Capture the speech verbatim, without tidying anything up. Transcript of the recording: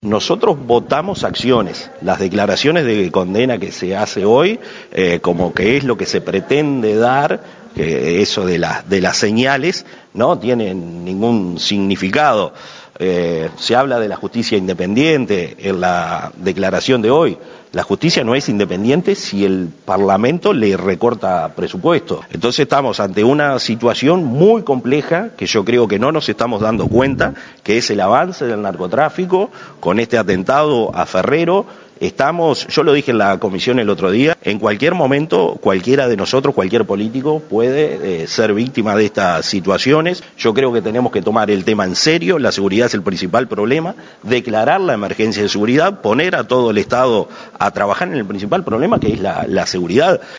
Nosotros votamos acciones, las declaraciones de condena que se hace hoy, eh, como que es lo que se pretende dar, que eso de, la, de las señales no tiene ningún significado. Eh, se habla de la justicia independiente en la declaración de hoy. La justicia no es independiente si el Parlamento le recorta presupuesto. Entonces estamos ante una situación muy compleja que yo creo que no nos estamos dando cuenta, que es el avance del narcotráfico con este atentado a Ferrero. Estamos, yo lo dije en la comisión el otro día, en cualquier momento cualquiera de nosotros, cualquier político puede eh, ser víctima de estas situaciones. Yo creo que tenemos que tomar el tema en serio, la seguridad es el principal problema, declarar la emergencia de seguridad, poner a todo el Estado a trabajar en el principal problema que es la, la seguridad.